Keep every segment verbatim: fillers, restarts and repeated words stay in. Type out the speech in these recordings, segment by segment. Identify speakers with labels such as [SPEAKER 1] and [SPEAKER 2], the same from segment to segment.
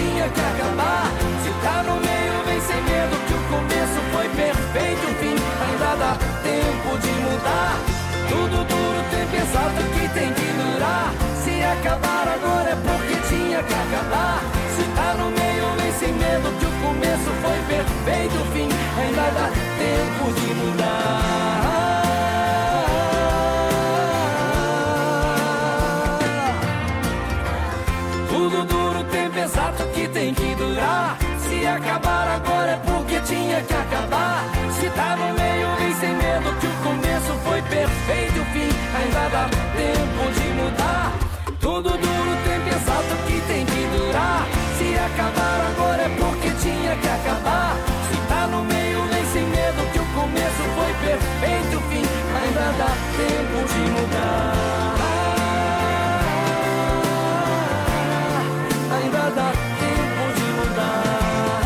[SPEAKER 1] tinha que acabar. Se tá no meio, vem sem medo, que o começo foi perfeito. O fim ainda dá tempo de mudar. Tudo duro tem pesado que tem que durar. Se acabar agora é porque tinha que acabar. Se tá no meio, vem sem medo, que o começo foi perfeito. O fim ainda dá tempo de mudar. Tudo duro tem pesado que tem que durar. Se acabar agora é porque tinha que acabar. Se tá no meio, vem sem medo, que o começo foi perfeito. O fim ainda dá tempo de mudar. Tudo duro tem pesado que tem que durar. Se acabar agora é porque tinha que acabar. Se tá no meio, vem sem medo, que o começo foi perfeito. O fim ainda dá tempo de mudar. Ainda dá tempo de mudar.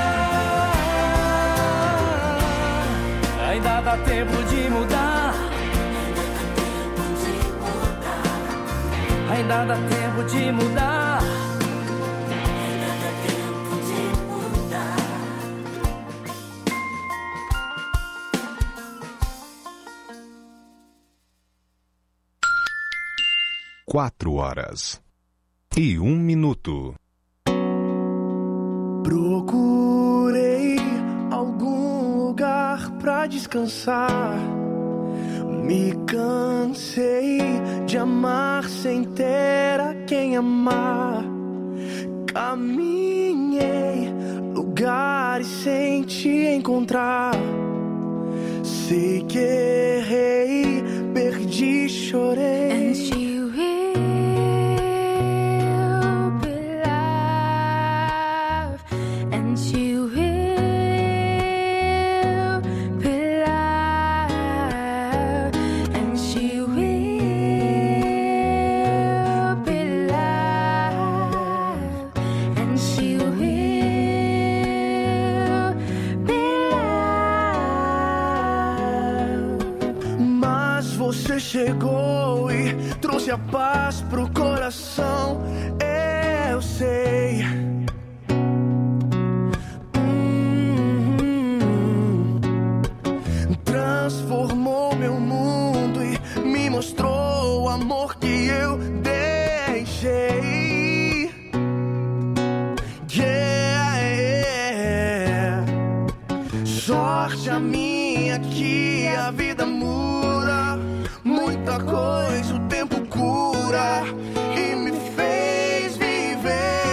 [SPEAKER 1] Ainda dá tempo de mudar. Ainda dá tempo de mudar.
[SPEAKER 2] Quatro horas e um minuto.
[SPEAKER 3] Procurei algum lugar pra descansar. Me cansei de amar sem ter a quem amar. Caminhei lugares sem te encontrar. Sei que errei, perdi, chorei.
[SPEAKER 4] And she will be loved. And she will be loved. And she will be loved. And she will be loved.
[SPEAKER 3] Mas você chegou e trouxe a paz pro coração. Eu sei. Hum, transformou meu mundo e me mostrou o amor que eu deixei. Yeah, yeah. Sorte a minha que a vida muda. Muita coisa o tempo cura e me fez viver.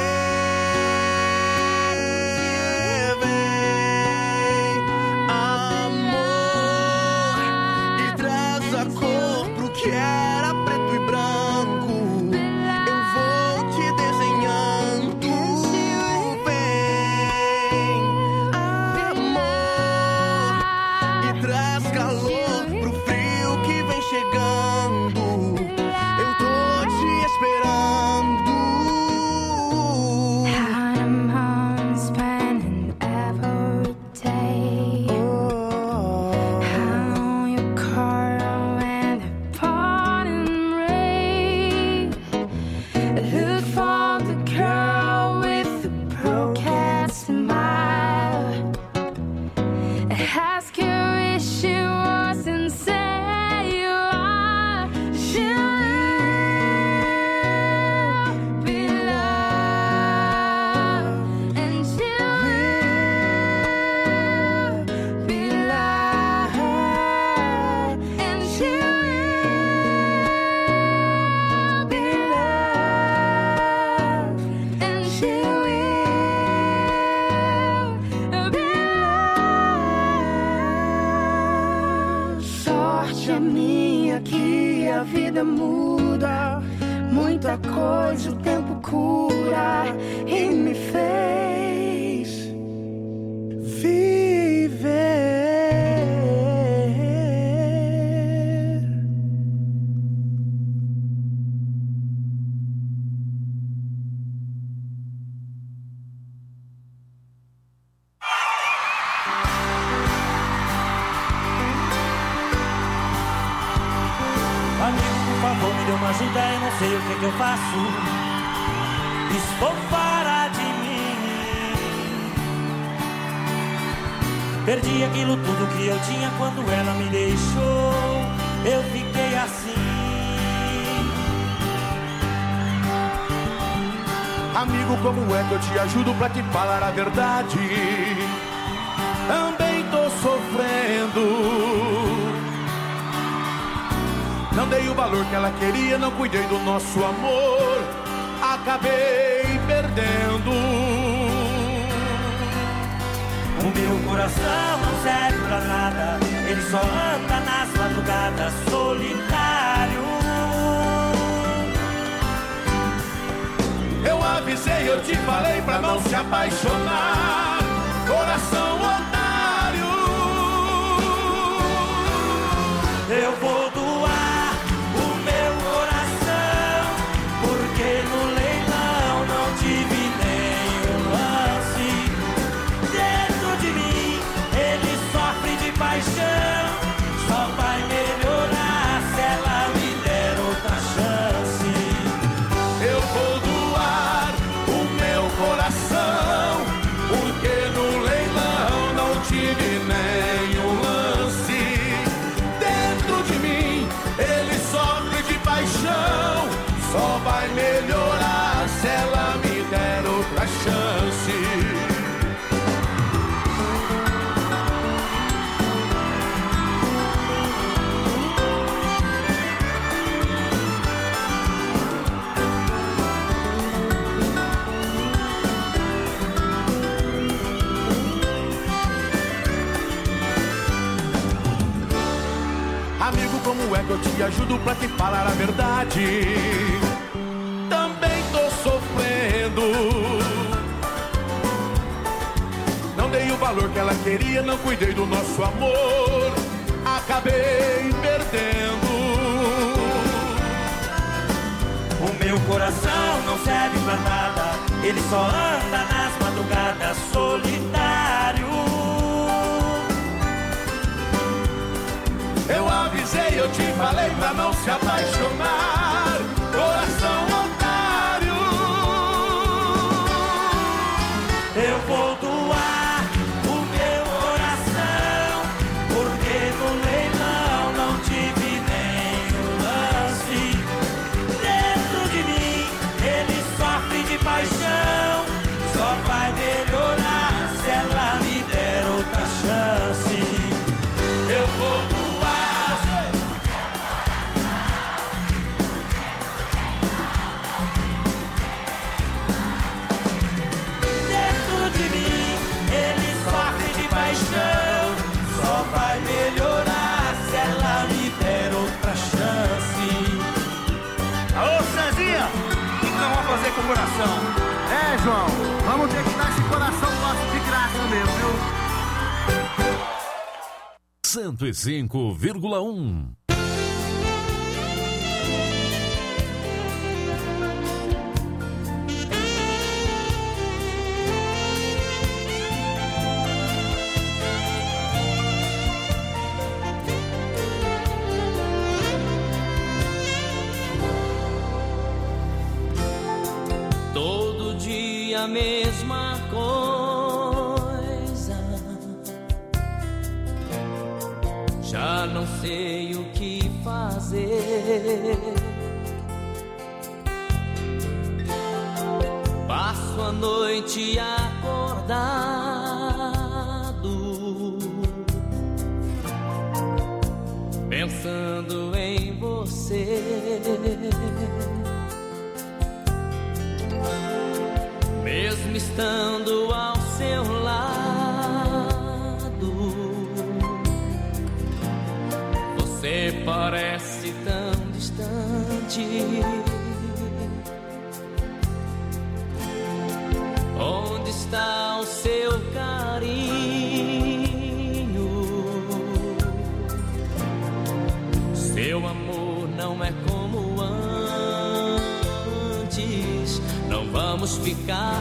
[SPEAKER 3] Vem, amor, e traz a cor pro que era preto e branco. Eu vou te desenhando. Vem, amor, e traz calor pro frio que vem chegando. Eu tô te esperando.
[SPEAKER 4] How them homes spending every day. How you call when the pouring rain. Look for the girl with the broken smile. Ask her if she wasn't say you are. She will be loved. And she will be loved. And she will be loved. And she will be loved.
[SPEAKER 3] Sorte a minha que a vida muda. Muita coisa o tempo cura e me fez viver.
[SPEAKER 5] Amigo, por favor, me dê uma ajuda, eu não sei o que é que eu faço. Estou fora de mim. Perdi aquilo tudo que eu tinha quando ela me deixou. Eu fiquei assim.
[SPEAKER 3] Amigo, como é que eu te ajudo pra te falar a verdade? Também tô sofrendo. Não dei o valor que ela queria, não cuidei do nosso amor. Acabei perdendo.
[SPEAKER 5] O meu coração não serve pra nada. Ele só anda nas madrugadas solitário.
[SPEAKER 3] Eu avisei, eu te falei pra não se apaixonar. Coração otário.
[SPEAKER 5] Eu vou doar o meu coração, porque no leilão não tive nenhum lance. Dentro de mim ele sofre de paixão. Só vai melhorar se ela me der outra chance.
[SPEAKER 3] Eu vou doar o meu coração, porque no leilão não tive nenhum lance. Dentro de mim ele sofre de paixão. Só vai melhorar se ela me der outra chance. Amigo, como é que eu te ajudo pra te falar a verdade? Também tô sofrendo. Não dei o valor que ela queria, não cuidei do nosso amor. Acabei perdendo.
[SPEAKER 5] O meu coração não serve pra nada. Ele só anda nas madrugadas solitário.
[SPEAKER 3] Eu avisei, eu te falei pra não se apaixonar. Coração otário.
[SPEAKER 5] Eu vou doar o meu coração, porque no leilão não tive nenhum lance. Dentro de mim ele sofre de paixão. Só vai melhorar se ela me der outra chance.
[SPEAKER 3] Eu vou
[SPEAKER 5] só vai melhorar se ela me der outra chance.
[SPEAKER 6] Alô, Cezinha, o que nós vamos fazer com o coração?
[SPEAKER 7] É, João, vamos ter que dar esse coração nosso de graça mesmo, viu?
[SPEAKER 2] cento e cinco vírgula um.
[SPEAKER 1] A mesma coisa, já não sei o que fazer. Passo a noite acordado, pensando em você. Mesmo estando ao seu lado, você parece tão distante. Onde está o seu carinho? Seu amor não é como antes. Não vamos ficar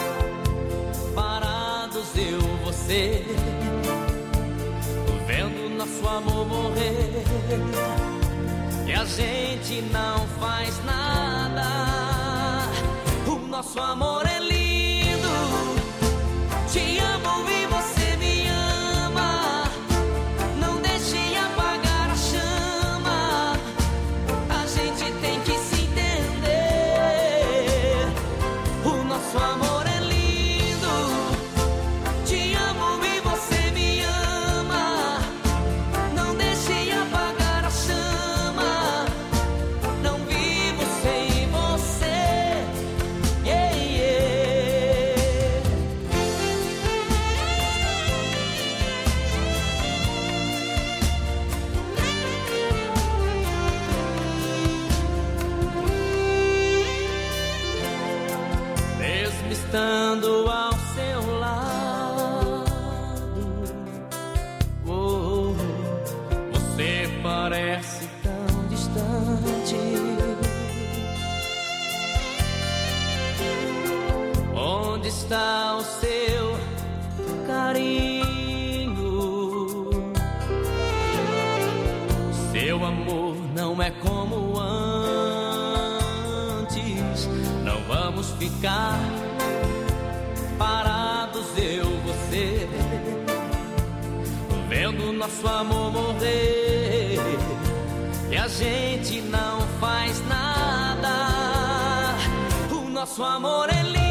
[SPEAKER 1] parados, eu, você, vendo nosso amor morrer. E a gente não faz nada. O nosso amor é lindo. Te amo e você me ama. nosso amor é lindo. Te amo e você me ama. Não deixe apagar a chama. Não vivo sem você. Yeah, yeah. Mesmo estando ao seu lado, oh, você parece tão distante. Onde está o seu carinho? Seu amor não é como antes. Não vamos ficar parados, eu, você, vendo nosso amor morrer. E a gente não faz nada. O nosso amor é lindo.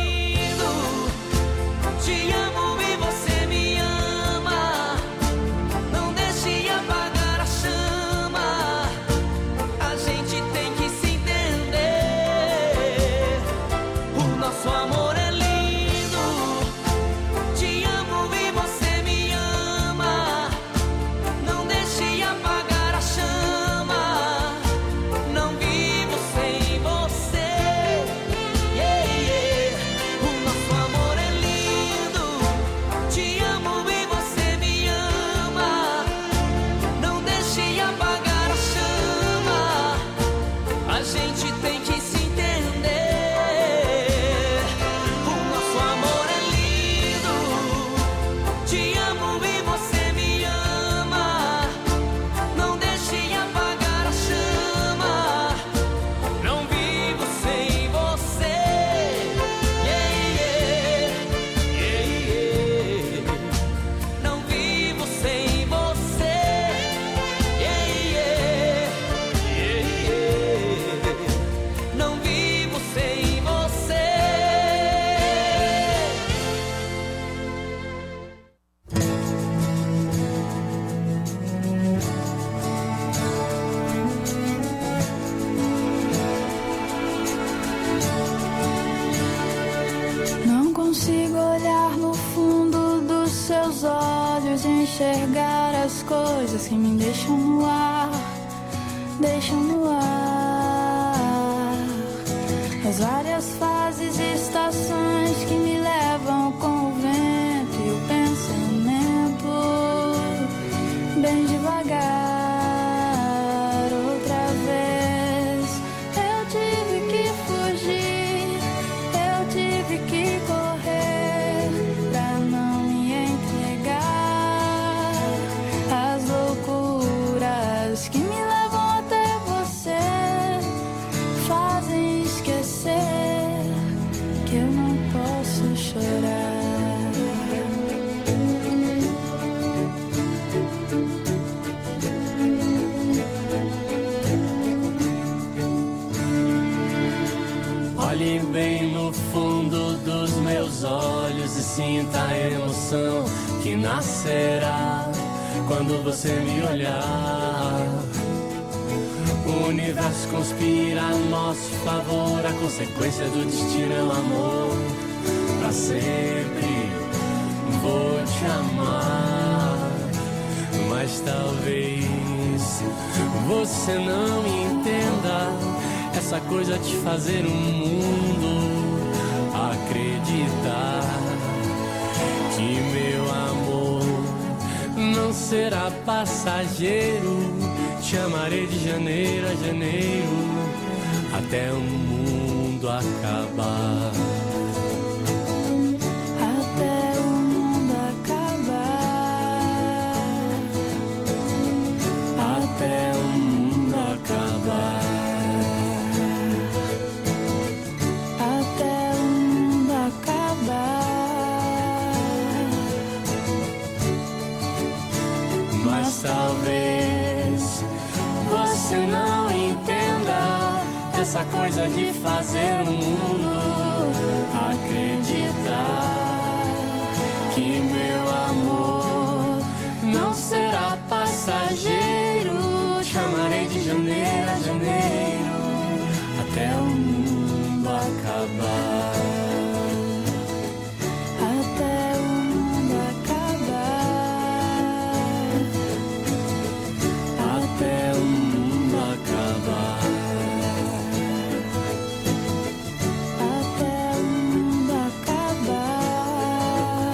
[SPEAKER 1] Te amo e você me ama. Não deixe apagar a chama. A gente tem que se entender. O nosso amor é lindo. Te amo e você me ama. Não deixe apagar a chama. Não vivo sem você. Yeah, yeah. O nosso amor é lindo. Te amo e você me ama. Não deixe apagar a chama. A gente tem que se entender. O nosso amor é lindo. Te amo e você me ama. Não deixe apagar a chama. Não vivo sem você. Yeah, yeah. Yeah, yeah. Não vivo sem você. Yeah, yeah. Yeah, yeah. Não vivo sem você.
[SPEAKER 4] Não consigo olhar no fundo dos seus olhos e enxergar as coisas que me deixam no ar, deixam no ar. As várias fases e estações que me levam com o vento e o pensamento bem devagar. Outra vez eu tive que fugir, eu tive que correr pra não me entregar às loucuras que me levam até você. Fazem esquecer que eu não posso chorar.
[SPEAKER 1] Olhe bem no fundo dos meus olhos e sinta a emoção que nascerá quando você me olhar. O universo conspira a nosso favor. A consequência do destino é o amor. Pra sempre vou te amar. Mas talvez você não entenda essa coisa de fazer o mundo acreditar que meu amor não será passageiro. Te amarei de janeiro a janeiro até o mundo acabar.
[SPEAKER 4] Até o mundo acabar.
[SPEAKER 1] Até o mundo acabar.
[SPEAKER 4] Até o mundo acabar.
[SPEAKER 1] Mas talvez você não entenda essa coisa de fazer o mundo acreditar
[SPEAKER 4] que meu amor não será passageiro. Chamarei de janeiro a janeiro até o mundo acabar. Até o mundo acabar. Até o mundo acabar. Até o mundo acabar.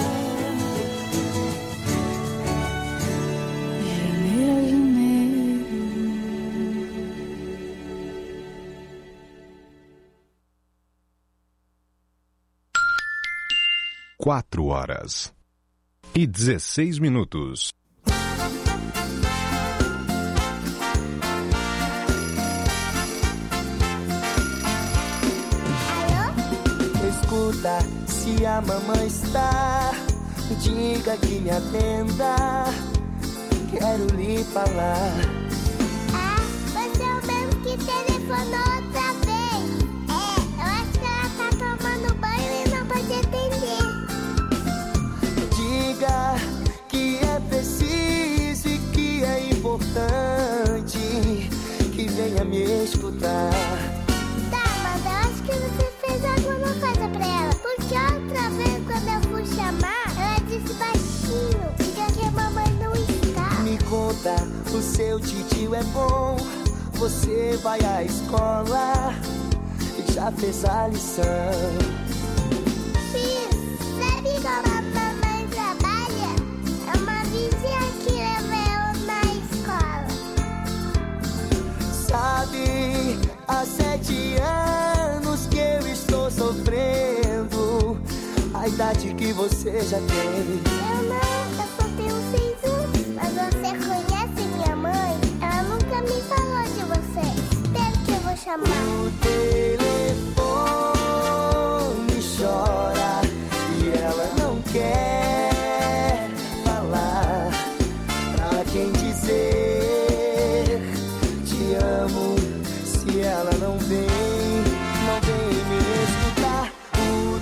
[SPEAKER 4] Janeiro a janeiro.
[SPEAKER 8] Quatro horas e dezesseis minutos.
[SPEAKER 3] Escuta, se a mamãe está, diga que me atenda. Quero lhe falar.
[SPEAKER 9] Ah, você é o mesmo que telefonou outra vez. É, eu acho que ela tá tomando banho e não pode atender.
[SPEAKER 3] Diga que é preciso e que é importante que venha me escutar.
[SPEAKER 9] Tá, mas eu acho que você fez alguma coisa pra ela. Porque outra vez quando eu fui chamar, ela disse baixinho, diga que a mamãe não está.
[SPEAKER 3] Me conta, o seu titio é bom. Você vai à escola e já fez a lição.
[SPEAKER 9] Fiz, sabe como a mamãe trabalha? É uma vizinha que leva eu na escola.
[SPEAKER 3] Sabe, há sete anos que eu estou sofrendo a idade que você já tem.
[SPEAKER 9] Eu não, eu só tenho seis anos. Mas você conhece minha mãe? Ela nunca me falou de você. Espero que eu vou chamar.
[SPEAKER 3] O telefone chora e ela não quer falar. Pra quem dizer te amo, se ela não vem, não vem me escutar. O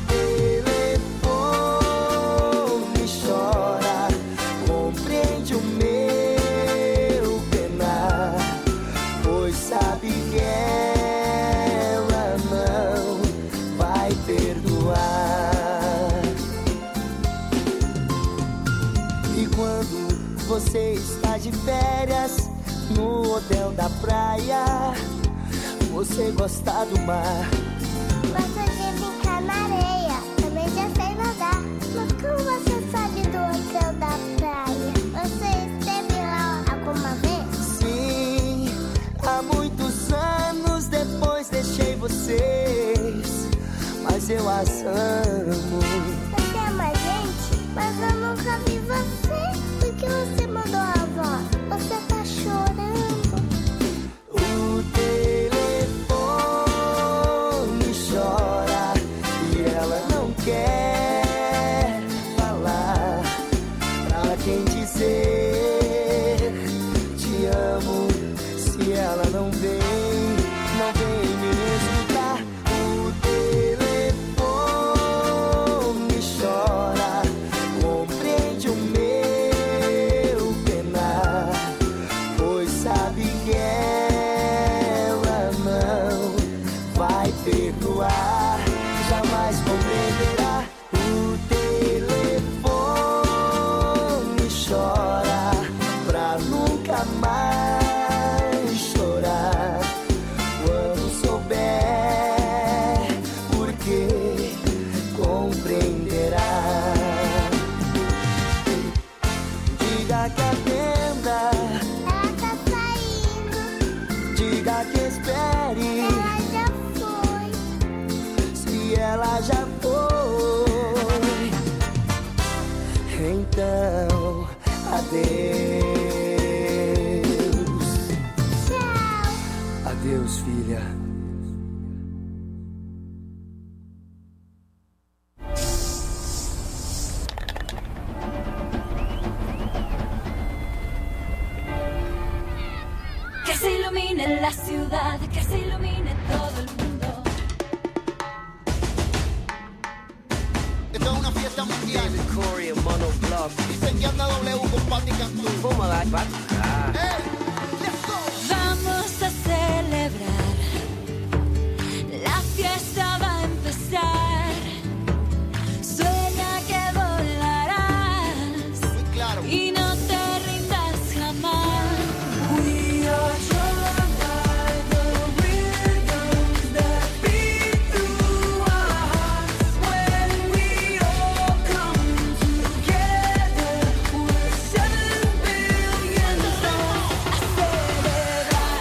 [SPEAKER 3] telefone chora, compreende o meu penar, pois sabe que ela não vai perdoar. E quando você está de férias no hotel da praia, você gosta do mar.
[SPEAKER 9] Gosto de brincar na areia, também já sei nadar. Mas como você sabe do hotel da praia? Você esteve lá alguma vez?
[SPEAKER 3] Sim, há muitos anos depois deixei vocês, mas eu as amo.
[SPEAKER 9] Você ama a gente, mas eu nunca vi você. Por que você mandou a avó? Você tá chorando.
[SPEAKER 3] O telefone chora e ela não quer falar. Pra quem dizer te amo, se ela não vem, não vem me escutar. O telefone chora, compreende o meu penar, pois sabe que ela não vai perdoar, jamais compreenderá. O telefone chora pra nunca mais chorar. Quando souber, porque compreenderá. Diga que atenda,
[SPEAKER 9] Ela tá saindo,
[SPEAKER 3] diga que espere.
[SPEAKER 9] ela já foi.
[SPEAKER 3] Se ela já foi, então adeus.
[SPEAKER 9] Tchau.
[SPEAKER 3] Adeus, filha.
[SPEAKER 4] Que se ilumine la ciudad, que se ilumine todo el mundo.
[SPEAKER 3] Esto es una fiesta
[SPEAKER 7] potencia mundial.
[SPEAKER 10] David Corey y Mono Bluff.
[SPEAKER 7] Dicen que anda W con Patti Cantú.
[SPEAKER 10] ¿Cómo la va? Ah.
[SPEAKER 7] Hey, let's go.
[SPEAKER 4] Vamos a celebrar. La fiesta va a empezar. Sueña que volarás.
[SPEAKER 7] Muy claro.
[SPEAKER 4] Y no te rindas jamás. We are joined by the rhythms that beat through our hearts. When we all come together, we're seven billion stars. A celebrar.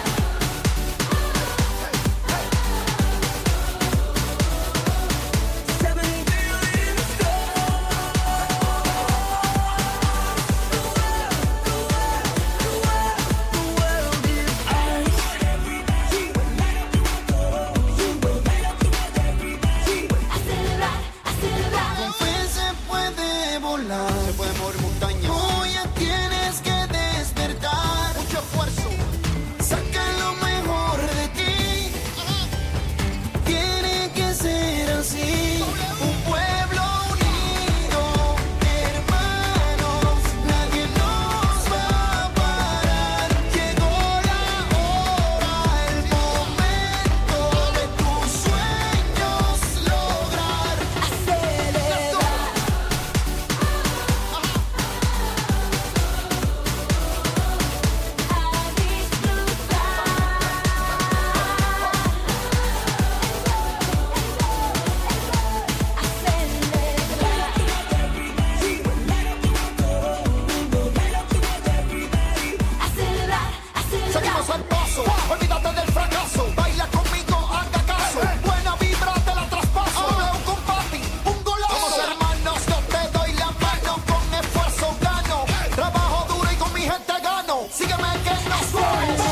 [SPEAKER 4] Seven billion
[SPEAKER 7] Con fe se puede volar. Se puede mover montañas. Hoy ya tienes que despertar. Mucho esfuerzo. Saca lo mejor de ti. Tiene que ser así. Un pueblo unido, hermanos. Nadie nos va a parar. Llegó la hora, el momento de tus sueños lograr. Seguimos al paso, olvídate del fracaso. Baila conmigo, haga caso. Buena vibra, te la traspaso. Habla un compati, un golazo. Somos hermanos, yo te doy la mano. Con esfuerzo gano. Trabajo duro y con mi gente gano. Sígueme que no soy.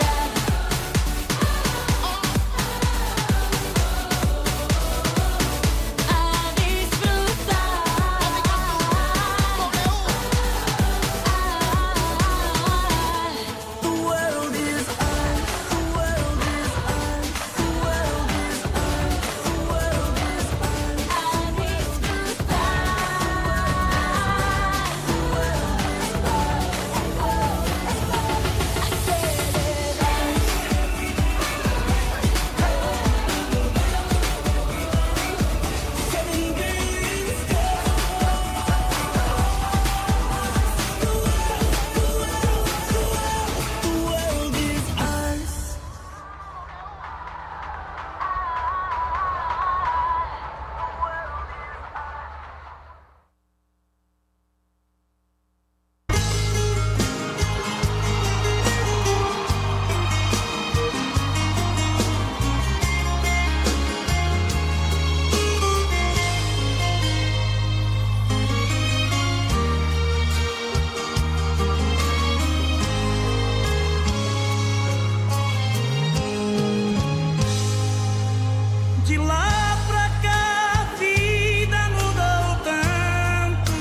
[SPEAKER 5] De lá pra cá a vida mudou tanto.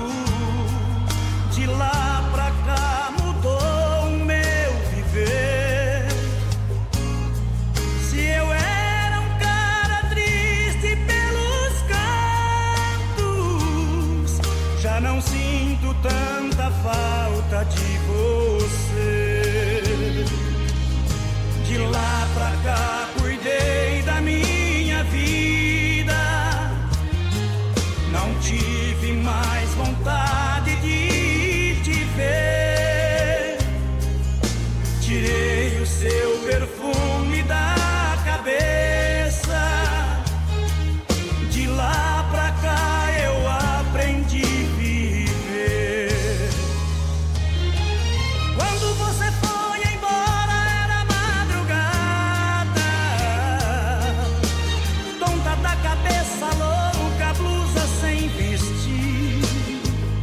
[SPEAKER 5] De lá pra cá mudou o meu viver. Se eu era um cara triste pelos cantos, já não sinto tanta falta de você. De lá pra cá cuidei da minha vida. Não tive mais vontade de te ver. Tirei o seu perfume da cabeça. De lá pra cá eu aprendi a viver. Quando você foi embora era madrugada. Tonta da cabeça louca, blusa sem vestir.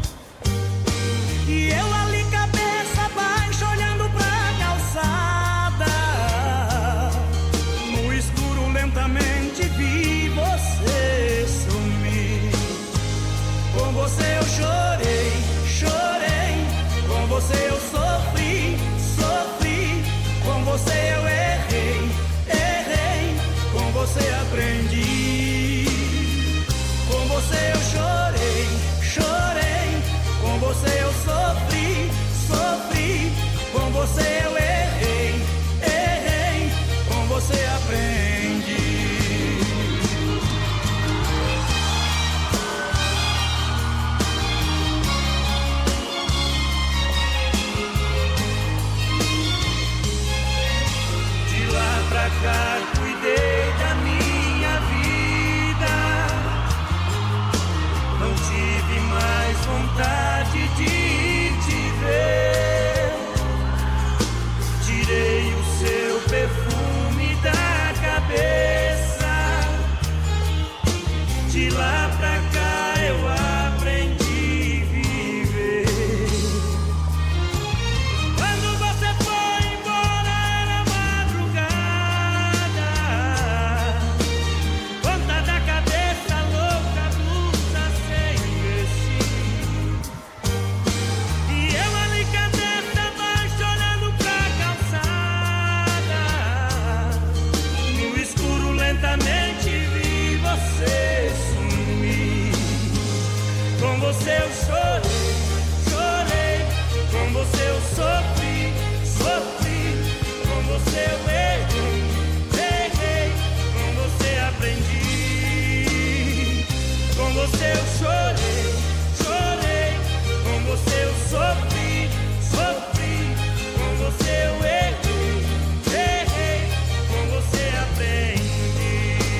[SPEAKER 5] Com você eu chorei, chorei. Com você eu sofri, sofri. Com você eu errei, errei. Com você aprendi. Com você eu chorei, chorei. Com você eu sofri, sofri. Com você eu errei, errei. Com você aprendi.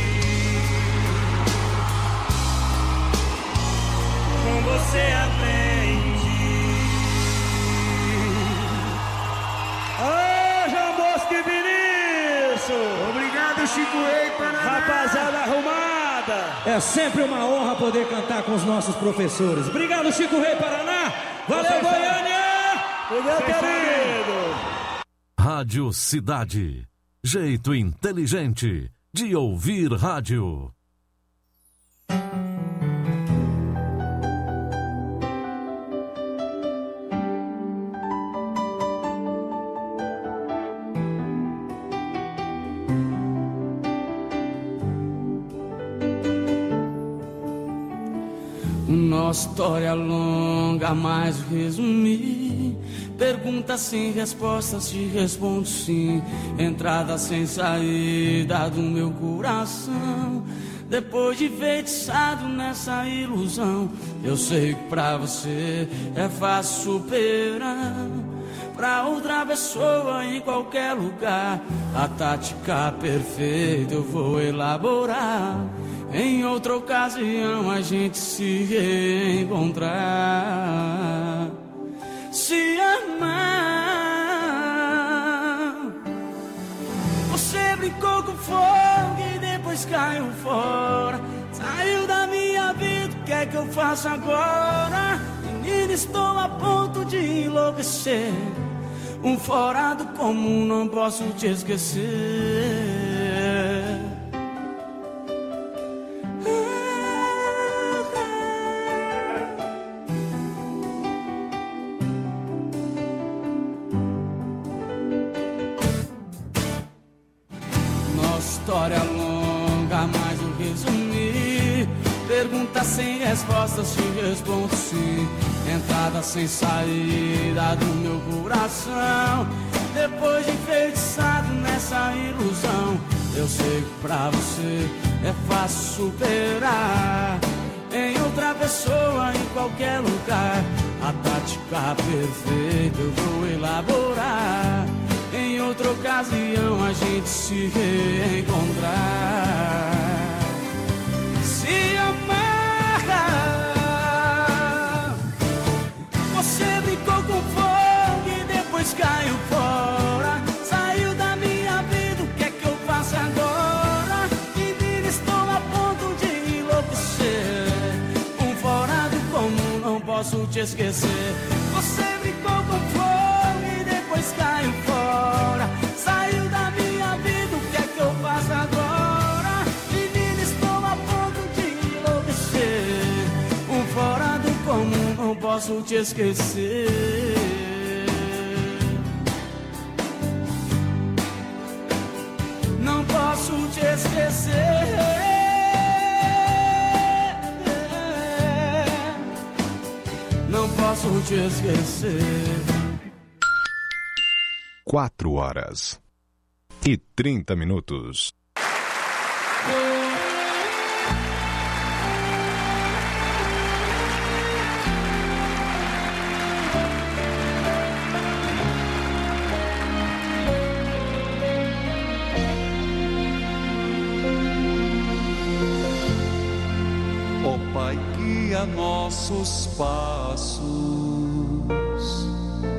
[SPEAKER 5] Com você aprendi.
[SPEAKER 11] Ô, João Bosco e Vinícius!
[SPEAKER 6] Obrigado, Chico Rei, Paraná.
[SPEAKER 11] Rapaziada arrumada! É sempre uma honra poder cantar com os nossos professores. Obrigado, Chico Rei, Paraná! Valeu, Goiânia! Valeu, querido!
[SPEAKER 2] Rádio Cidade. Jeito inteligente de ouvir rádio.
[SPEAKER 1] Nossa história longa, mas resumir. Perguntas sem respostas, te respondo sim. Entrada sem saída do meu coração. Depois de feitiçado nessa ilusão, eu sei que pra você é fácil superar. Pra outra pessoa em qualquer lugar, a tática perfeita eu vou elaborar. Em outra ocasião a gente se reencontrar. Se amar. Você brincou com fogo e depois caiu fora. Saiu da minha vida, o que é que eu faço agora? Menina, estou a ponto de enlouquecer. Um fora do comum, não posso te esquecer. História longa, mas eu resumi. Perguntas sem respostas, te respondo sim. Entrada sem saída do meu coração. Depois de enfeitiçado nessa ilusão, eu sei que pra você é fácil superar. Em outra pessoa, em qualquer lugar, a tática perfeita eu vou elaborar. Em outra ocasião a gente se reencontrar. Se amar. Você brincou com fogo e depois caiu fora. Saiu da minha vida, o que é que eu faço agora? Menina, estou a ponto de enlouquecer. Um fora do comum, não posso te esquecer. Você brincou com fogo e depois caiu fora. Saiu da minha vida, o que é que eu faço agora? Menina, estou a ponto de enlouquecer. Um fora do comum, não posso te esquecer. Não posso te esquecer. Não posso te esquecer.
[SPEAKER 8] Quatro horas e trinta minutos.
[SPEAKER 12] Ó Pai, guia nossos passos,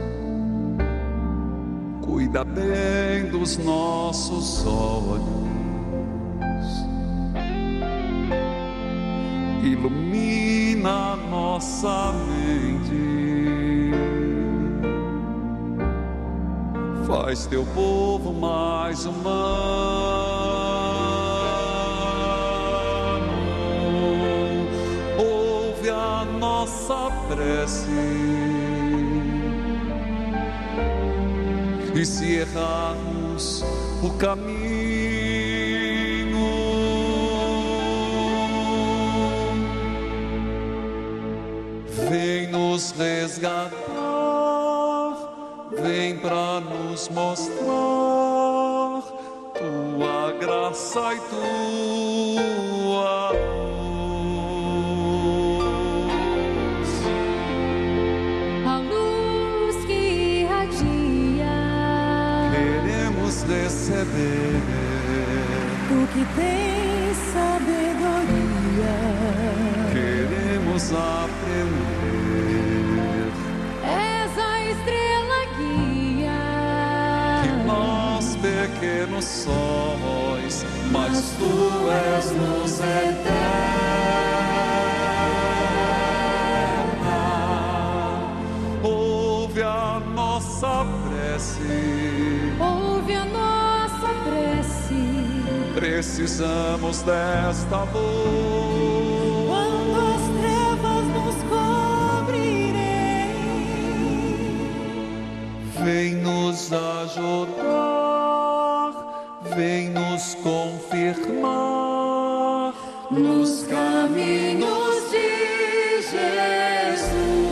[SPEAKER 12] cuida bem dos nossos olhos, ilumina nossa mente, faz teu povo mais humano. Ouve a nossa prece, e se errarmos o caminho, vem nos resgatar, vem pra nos mostrar tua graça e tua luz.
[SPEAKER 13] A luz que irradia,
[SPEAKER 12] Queremos receber
[SPEAKER 13] tu que tens sabedoria.
[SPEAKER 12] Queremos aprender
[SPEAKER 13] És a estrela guia
[SPEAKER 12] que nós pequenos somos, mas tu és luz eterna. Ouve a nossa prece,
[SPEAKER 13] ouve a nossa prece.
[SPEAKER 12] Precisamos desta luz.
[SPEAKER 13] Quando as trevas nos cobrirem,
[SPEAKER 12] vem nos ajudar, vem nos confirmar
[SPEAKER 13] nos caminhos de Jesus.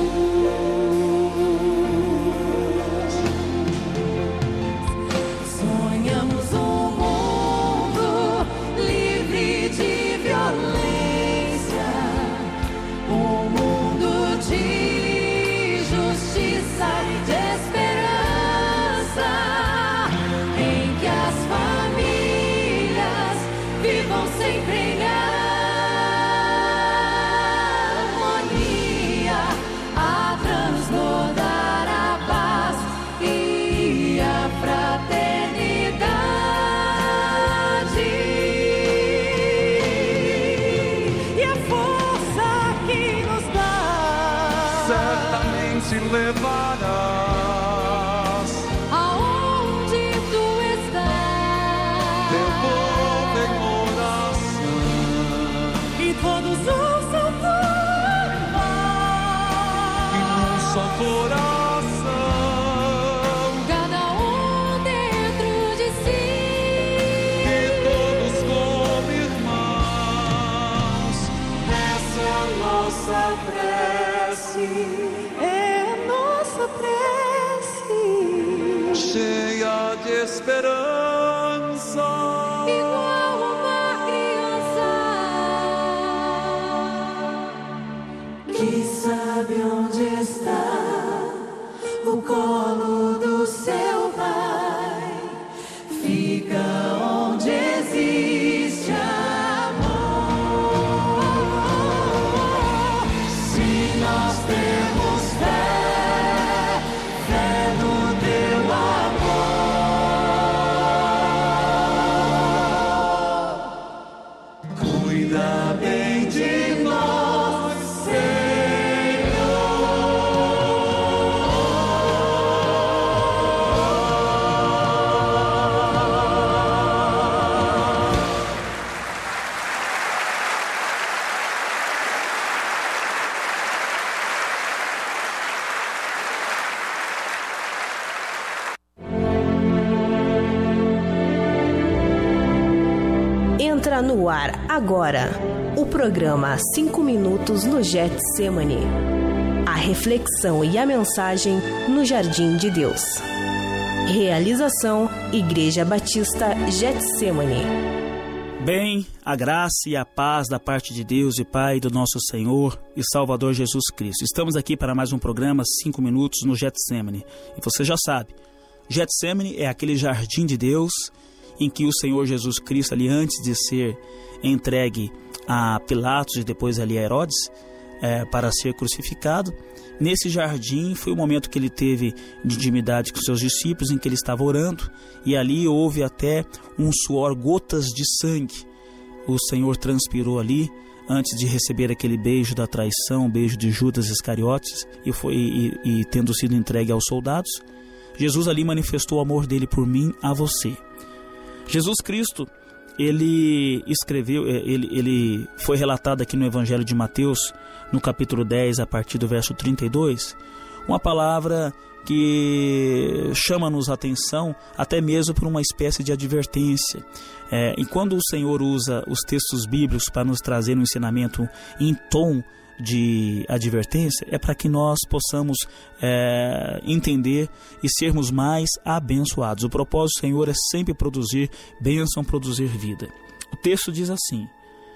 [SPEAKER 13] Sonhamos um mundo livre de violência, um mundo de justiça e de esperança, em que as famílias vivam sempre em harmonia, a transbordar a paz e a fraternidade. E a força que nos dá
[SPEAKER 12] certamente levarás
[SPEAKER 13] aonde tu estás,
[SPEAKER 12] teu povo em oração,
[SPEAKER 13] e todos ouçam tua
[SPEAKER 12] e num só coração,
[SPEAKER 13] cada um dentro de si,
[SPEAKER 12] e todos como irmãos. Essa é a nossa prece,
[SPEAKER 13] é a nossa prece,
[SPEAKER 12] cheia de esperança,
[SPEAKER 13] igual uma criança que sabe onde está o colo do seu pai, fica onde existe amor. Se nós temos fé, fé no teu amor, cuida bem de nós,
[SPEAKER 14] Entra no ar agora o programa cinco minutos no Getsemane. A reflexão e a mensagem no Jardim de Deus. Realização Igreja Batista Getsemane.
[SPEAKER 15] Bem, a graça e a paz da parte de Deus e Pai do nosso Senhor e Salvador Jesus Cristo. Estamos aqui para mais um programa cinco minutos no Getsemane. E você já sabe, Getsemane é aquele jardim de Deus em que o Senhor Jesus Cristo, ali antes de ser entregue a Pilatos e depois ali a Herodes, é, para ser crucificado, nesse jardim foi o momento que ele teve de intimidade com seus discípulos, em que ele estava orando, e ali houve até um suor, gotas de sangue. O Senhor transpirou ali antes de receber aquele beijo da traição, o beijo de Judas Iscariotes, e, foi, e, e tendo sido entregue aos soldados, Jesus ali manifestou o amor dele por mim, a você. Jesus Cristo, ele escreveu, ele, ele foi relatado aqui no Evangelho de Mateus, no capítulo dez, a partir do verso trinta e dois, uma palavra que chama-nos a atenção, até mesmo por uma espécie de advertência. É, e quando o Senhor usa os textos bíblicos para nos trazer um ensinamento em tom de advertência é para que nós possamos é, entender e sermos mais abençoados. O propósito do Senhor é sempre produzir bênção, produzir vida. O texto diz assim,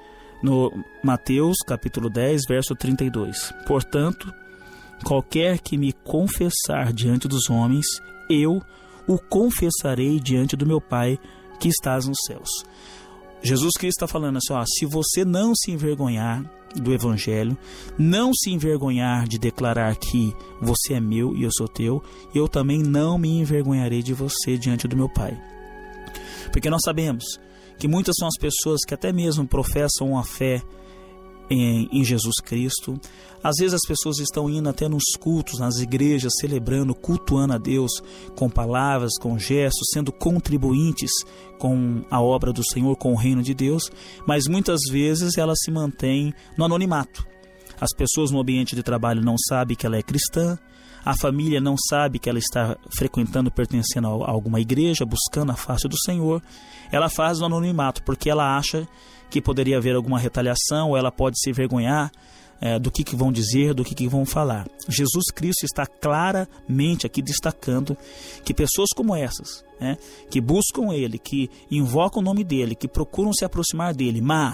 [SPEAKER 15] no Mateus capítulo dez, verso trinta e dois: portanto, qualquer que me confessar diante dos homens, eu o confessarei diante do meu Pai que estás nos céus. Jesus Cristo está falando assim, ó, se você não se envergonhar do Evangelho, não se envergonhar de declarar que você é meu e eu sou teu, eu também não me envergonharei de você diante do meu Pai. Porque nós sabemos que muitas são as pessoas que até mesmo professam uma fé em, em Jesus Cristo. Às vezes as pessoas estão indo até nos cultos, nas igrejas, celebrando, cultuando a Deus com palavras, com gestos, sendo contribuintes com a obra do Senhor, com o reino de Deus, mas muitas vezes ela se mantém no anonimato. As pessoas no ambiente de trabalho não sabem que ela é cristã, a família não sabe que ela está frequentando, pertencendo a alguma igreja, buscando a face do Senhor. Ela faz no anonimato porque ela acha que poderia haver alguma retaliação, ou ela pode se envergonhar é, do que, que vão dizer, do que, que vão falar. Jesus Cristo está claramente aqui destacando que pessoas como essas, né, que buscam Ele, que invocam o nome dEle, que procuram se aproximar dEle, mas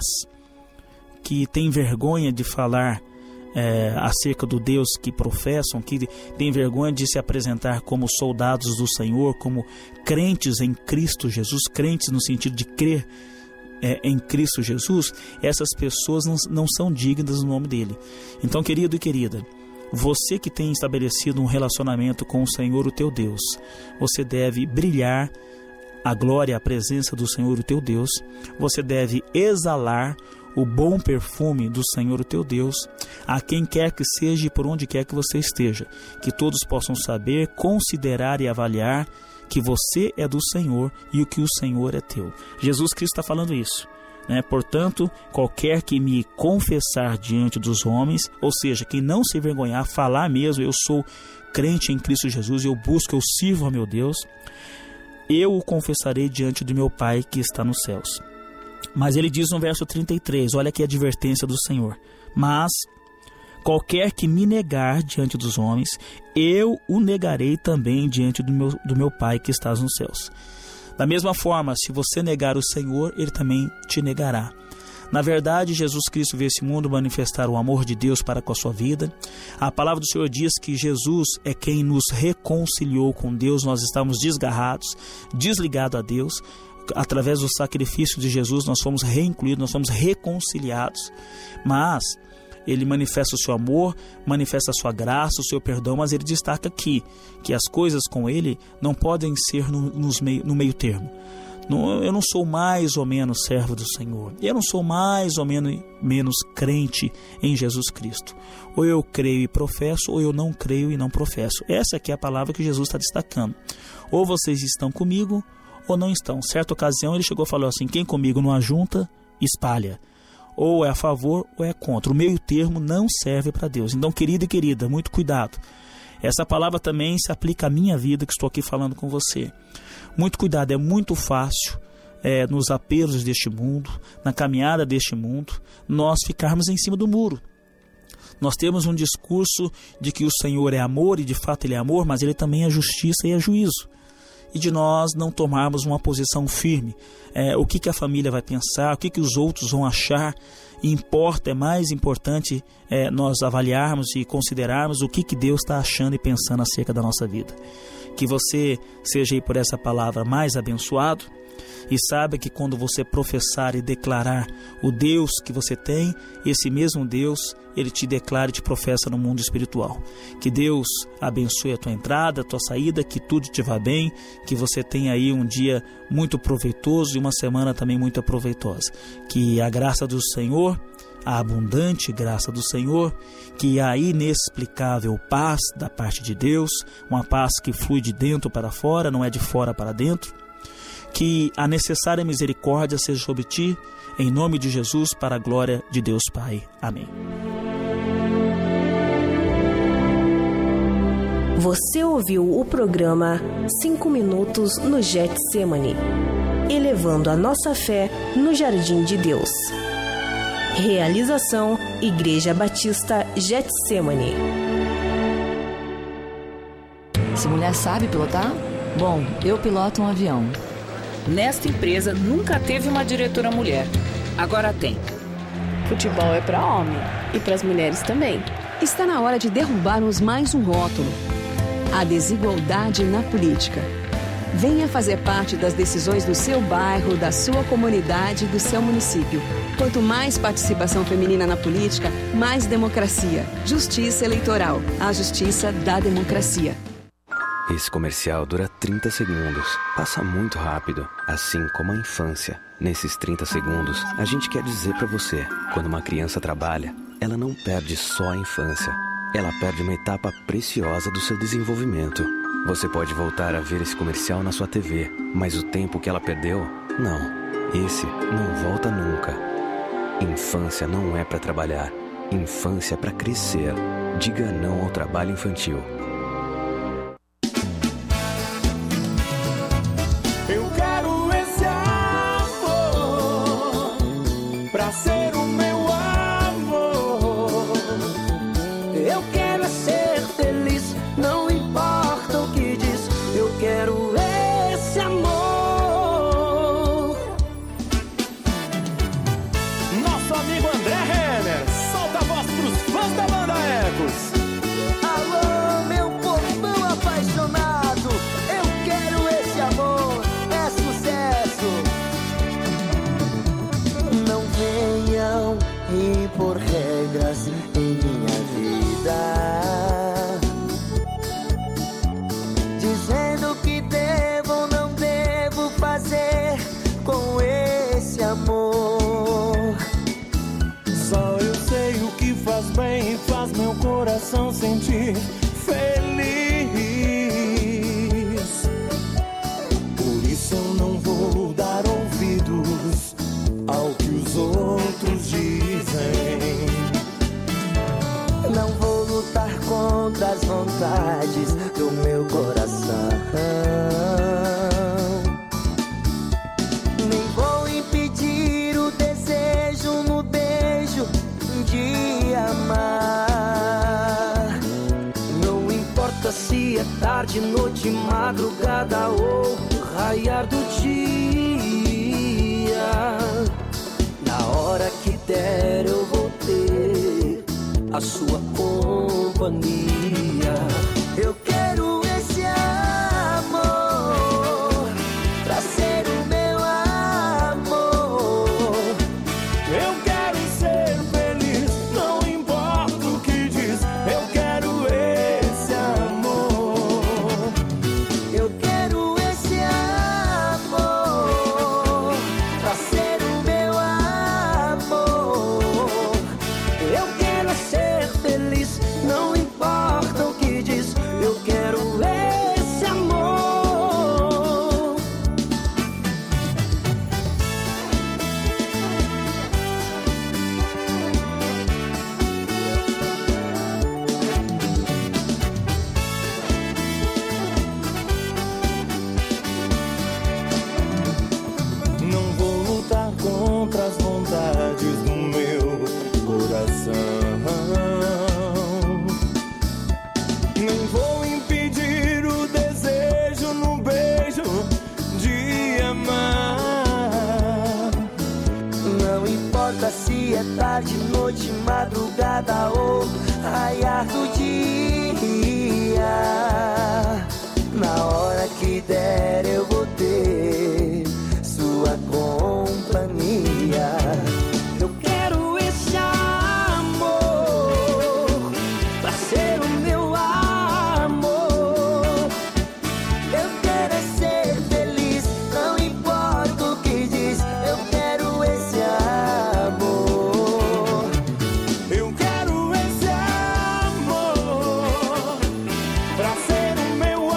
[SPEAKER 15] que têm vergonha de falar É, acerca do Deus que professam, que tem vergonha de se apresentar como soldados do Senhor, como crentes em Cristo Jesus, crentes no sentido de crer é, em Cristo Jesus, essas pessoas não, não são dignas do nome dele. Então, querido e querida, você que tem estabelecido um relacionamento com o Senhor, o teu Deus, você deve brilhar a glória, a presença do Senhor, o teu Deus, você deve exalar o bom perfume do Senhor, o teu Deus, a quem quer que seja e por onde quer que você esteja, que todos possam saber, considerar e avaliar que você é do Senhor e o que o Senhor é teu. Jesus Cristo está falando isso, né? Portanto, qualquer que me confessar diante dos homens, ou seja, quem não se envergonhar, falar mesmo, eu sou crente em Cristo Jesus, eu busco, eu sirvo a meu Deus, eu o confessarei diante do meu Pai que está nos céus. Mas ele diz no verso trinta e três, olha aqui a advertência do Senhor: mas qualquer que me negar diante dos homens, eu o negarei também diante do meu, do meu Pai que estás nos céus. Da mesma forma, se você negar o Senhor, Ele também te negará. Na verdade, Jesus Cristo veio a esse mundo manifestar o amor de Deus para com a sua vida. A palavra do Senhor diz que Jesus é quem nos reconciliou com Deus. Nós estávamos desgarrados, desligados a Deus. Através do sacrifício de Jesus nós fomos reincluídos, nós fomos reconciliados. Mas Ele manifesta o seu amor, manifesta a sua graça, o seu perdão, mas Ele destaca aqui que as coisas com Ele não podem ser no, nos meio, no meio termo. Não, eu não sou mais ou menos servo do Senhor, eu não sou mais ou menos, menos crente em Jesus Cristo. Ou eu creio e professo, ou eu não creio e não professo. Essa aqui é a palavra que Jesus está destacando. Ou vocês estão comigo, ou não estão. Certa ocasião ele chegou e falou assim: quem comigo não ajunta, espalha. Ou é a favor ou é contra. O meio termo não serve para Deus. Então, querido e querida, muito cuidado. Essa palavra também se aplica à minha vida, que estou aqui falando com você. Muito cuidado, é muito fácil é, nos apelos deste mundo, na caminhada deste mundo, nós ficarmos em cima do muro. Nós temos um discurso de que o Senhor é amor, e de fato Ele é amor, mas Ele também é justiça e é juízo. E de nós não tomarmos uma posição firme. É, o que, que a família vai pensar, o que, que os outros vão achar. Importa, é mais importante é, nós avaliarmos e considerarmos o que, que Deus está achando e pensando acerca da nossa vida. Que você seja aí por essa palavra mais abençoado. E saiba que quando você professar e declarar o Deus que você tem, esse mesmo Deus, Ele te declara e te professa no mundo espiritual. Que Deus abençoe a tua entrada, a tua saída, que tudo te vá bem, que você tenha aí um dia muito proveitoso e uma semana também muito proveitosa. Que a graça do Senhor, a abundante graça do Senhor, que a inexplicável paz da parte de Deus, uma paz que flui de dentro para fora, não é de fora para dentro, que a necessária misericórdia seja sobre ti, em nome de Jesus, para a glória de Deus Pai. Amém.
[SPEAKER 14] Você ouviu o programa cinco minutos no Getsemane, elevando a nossa fé no jardim de Deus. Realização Igreja Batista Getsemane.
[SPEAKER 16] Se mulher sabe pilotar? Bom, eu piloto um avião.
[SPEAKER 17] Nesta empresa nunca teve uma diretora mulher. Agora tem.
[SPEAKER 18] Futebol é para homem e para as mulheres também.
[SPEAKER 19] Está na hora de derrubarmos mais um rótulo: a desigualdade na política. Venha fazer parte das decisões do seu bairro, da sua comunidade, do seu município. Quanto mais participação feminina na política, mais democracia. Justiça Eleitoral. A justiça da democracia.
[SPEAKER 20] Esse comercial dura trinta segundos. Passa muito rápido, assim como a infância. Nesses trinta segundos, a gente quer dizer pra você: quando uma criança trabalha, ela não perde só a infância. Ela perde uma etapa preciosa do seu desenvolvimento. Você pode voltar a ver esse comercial na sua T V, mas o tempo que ela perdeu, não. Esse não volta nunca. Infância não é pra trabalhar. Infância é pra crescer. Diga não ao trabalho infantil.
[SPEAKER 1] Eu quero esse amor pra ser o meu amor. Eu quero ser feliz, não importa o que diz. Eu quero esse amor. Nosso amigo André Renner, solta a voz pros fãs da banda Ecos.
[SPEAKER 3] Alô, meu povão apaixonado, eu quero esse amor, é sucesso. Não venham impor regras em minha vida, dizendo que devo ou não devo fazer com esse amor.
[SPEAKER 1] Só eu sei o que faz bem e faz meu coração sentir feliz. Por isso eu não vou dar ouvidos ao que os outros dizem.
[SPEAKER 3] Não vou lutar contra as vontades do meu coração. Nem vou impedir o desejo no beijo de amar. Não importa se é tarde, noite, madrugada ou raiar do dia. Na hora que der eu vou ter a sua companhia. Eu quero esse amor pra ser o meu amor.
[SPEAKER 1] Eu quero ser feliz, não importa o que diz. Eu quero esse amor.
[SPEAKER 3] Eu quero esse amor pra ser o meu amor. Eu quero ser feliz, não importa o que diz. Eu quero esse amor.
[SPEAKER 1] Não vou lutar contra as vontades do meu coração. Nem vou impedir o desejo no beijo de amar.
[SPEAKER 3] Não importa se é tarde, noite, madrugada ou raiar do dia. Na hora que der eu vou ter sua companhia. Eu quero esse amor pra ser o meu amor. Eu quero é ser feliz, não importa o que diz. Eu quero esse amor.
[SPEAKER 1] Eu quero esse amor pra ser o meu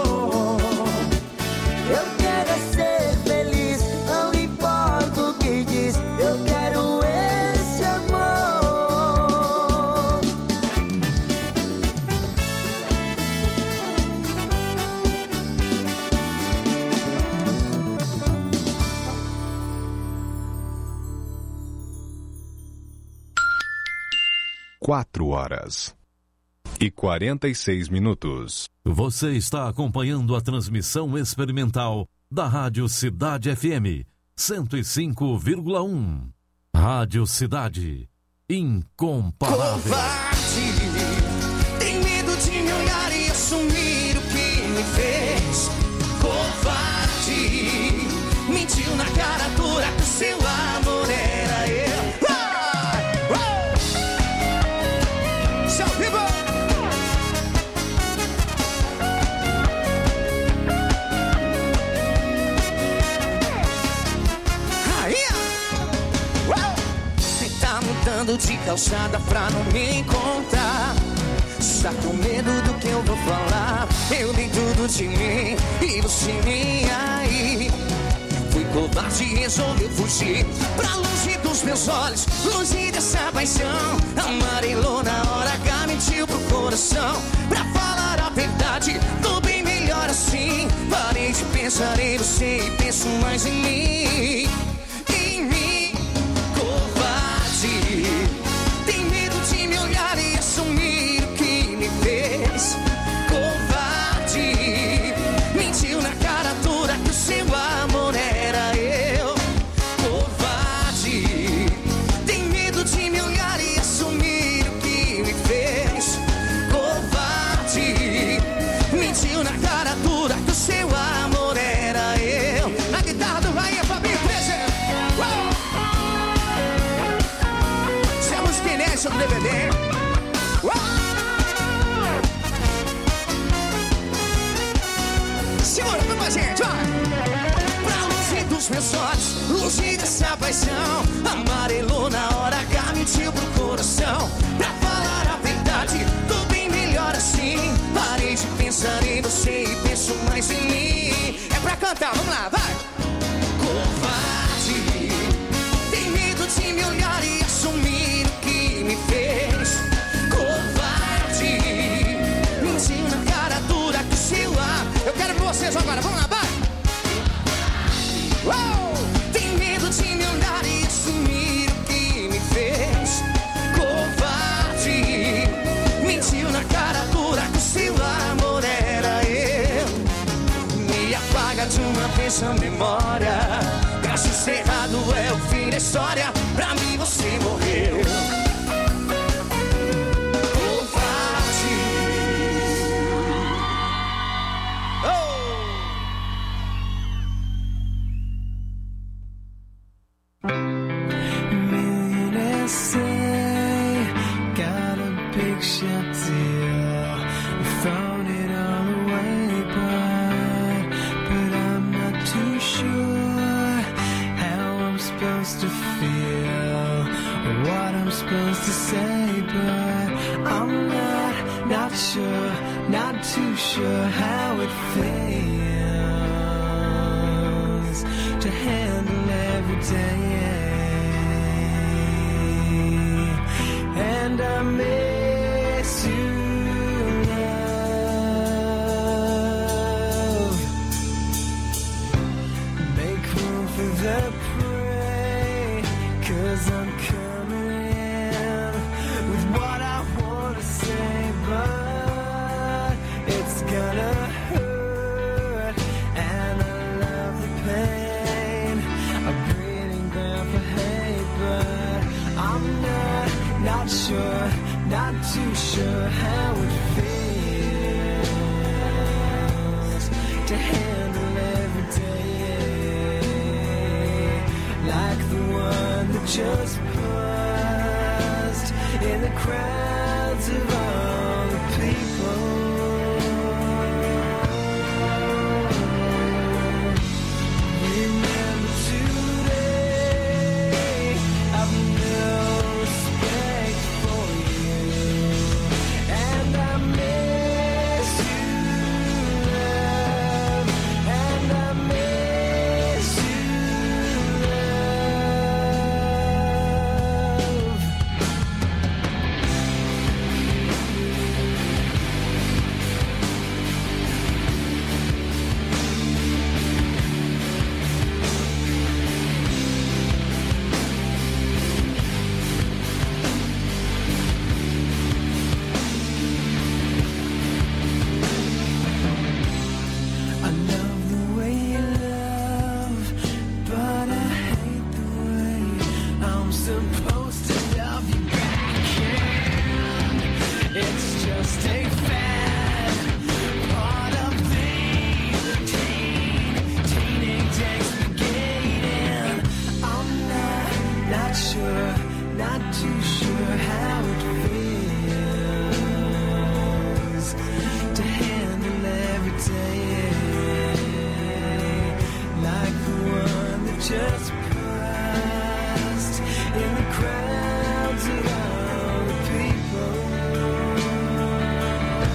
[SPEAKER 1] amor.
[SPEAKER 3] Eu quero é ser feliz, não importa o que diz.
[SPEAKER 8] quatro horas e quarenta e seis minutos.
[SPEAKER 2] Você está acompanhando a transmissão experimental da Rádio Cidade F M cento e cinco vírgula um. Rádio Cidade, incomparável.
[SPEAKER 7] Covarde, tem medo de me olhar e assumir o que me fez. Covarde, mentiu na cara dura que o seu amor era eu. Seu vivo! Mudando de calçada pra não me encontrar. Está com medo do que eu vou falar. Eu dei tudo de mim e você nem aí. Fui covarde e resolveu fugir pra longe dos meus olhos, longe dessa paixão. Amarelou na hora H, mentiu pro coração. Pra falar a verdade, tô bem melhor assim. Parei de pensar em você e penso mais em mim. Em mim, covarde. Tem medo de me olhar e assumir o que me fez. Covarde, mentiu na cara dura que o seu amor era eu. Covarde, tem medo de me olhar e assumir o que me fez. Covarde, mentiu na cara dura que o seu amor era eu. A guitarra do Rainha Fabinho treze. Inédito do D V D. Segura com a gente, ó. Pra longe dos meus olhos, longe dessa paixão. Amarelou na hora H, mentiu pro coração. Pra falar a verdade, tô bem melhor assim. Parei de pensar em você e penso mais em mim. É pra cantar, vamos lá, vai. Covarde, tem medo de me olhar e assumir me fez. Covarde, mentiu na cara dura que seu ar. Eu quero ver vocês agora, vamos lá, vai. Uou! Tem medo de me olhar e assumir o que me fez. Covarde, mentiu na cara dura que seu amor era eu. Me apaga de uma vez a memória. Caso cerrado é o fim da história. Pra mim você morreu.
[SPEAKER 21] Not too sure how it feels to handle every day. And I miss you, love. Make room for the prey, 'cause I'm coming in with what I wanna say, but it's gonna hurt, and I love the pain. I'm breathing ground for hate, but I'm not, not sure, not too sure how it feels to handle every day like the one that just paused in the crowds of all the people. stay fat. Part of the teen, teenage exploiting. I'm not, not sure, not too sure how it feels to handle every day like the one that just passed in the crowds of all the people.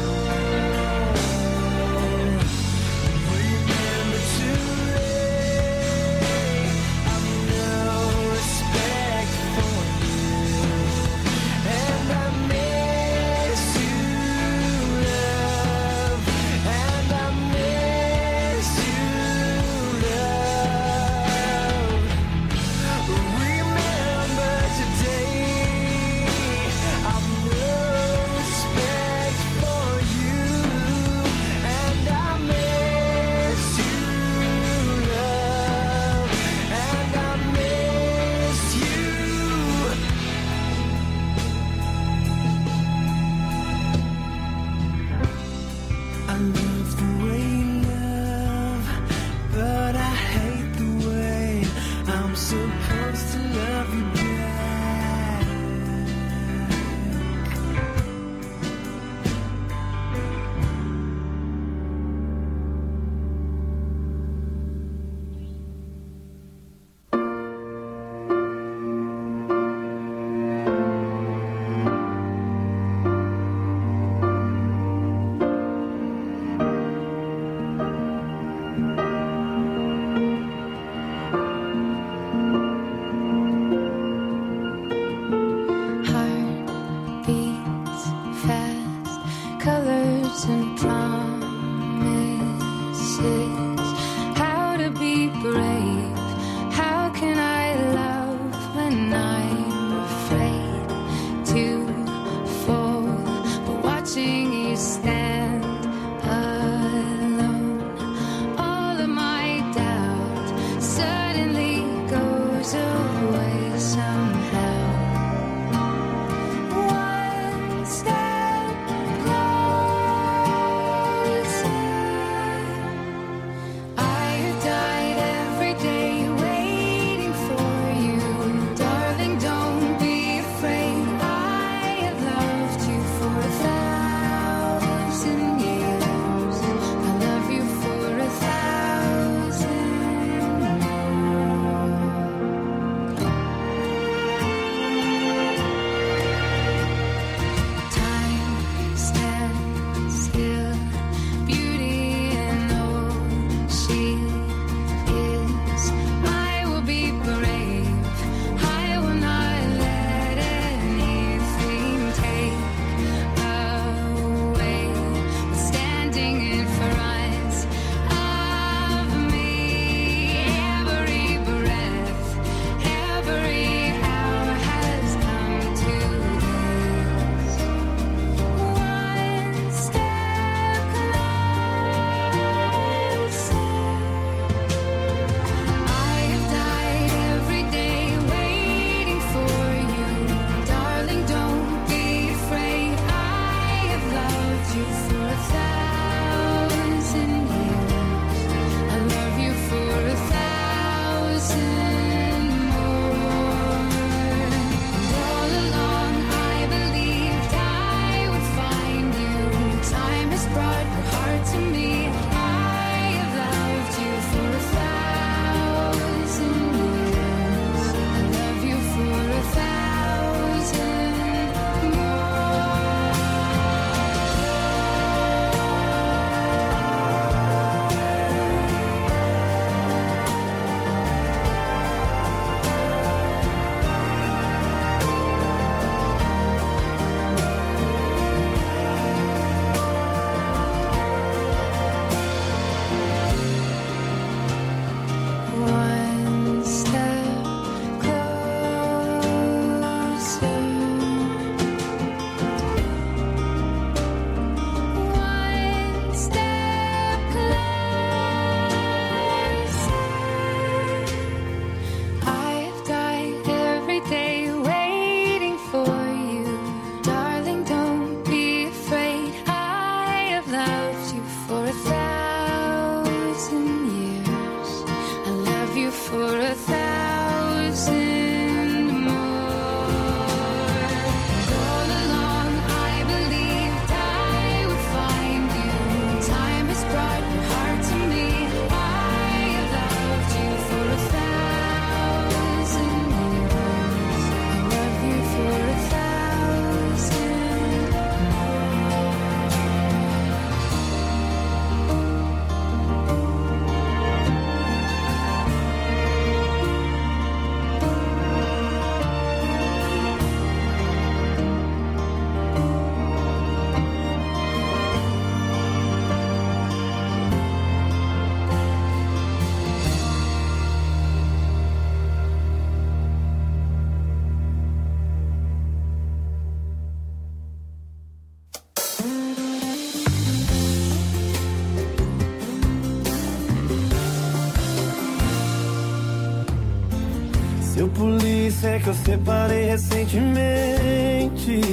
[SPEAKER 21] polícia que eu separei recentemente.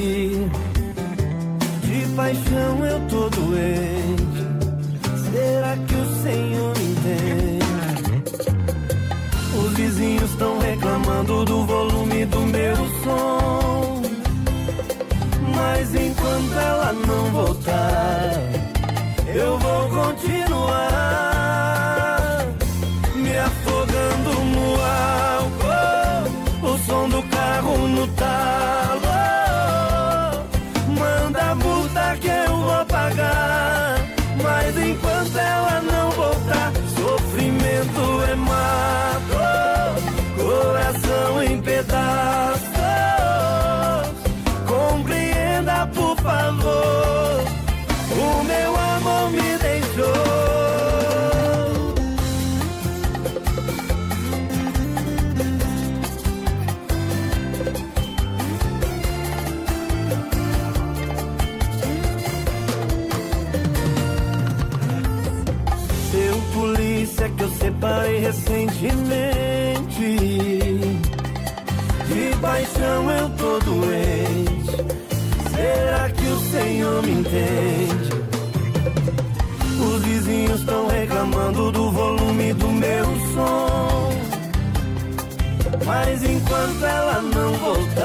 [SPEAKER 21] De paixão eu tô doente. Será que o Senhor me entende? Os vizinhos estão reclamando do volume do meu som. Mas enquanto ela não voltar, eu vou continuar me afogando no álcool, o som do carro no talo. Manda a multa que eu vou pagar, mas enquanto ela não voltar, sofrimento é mato, coração em pedaços. Compreenda, por favor, o meu amor me deixou. Seu polícia que eu separei recentemente. De paixão eu tô doente. Será que o Senhor me entende? Os vizinhos estão reclamando do volume do meu som. Mas enquanto ela não voltar,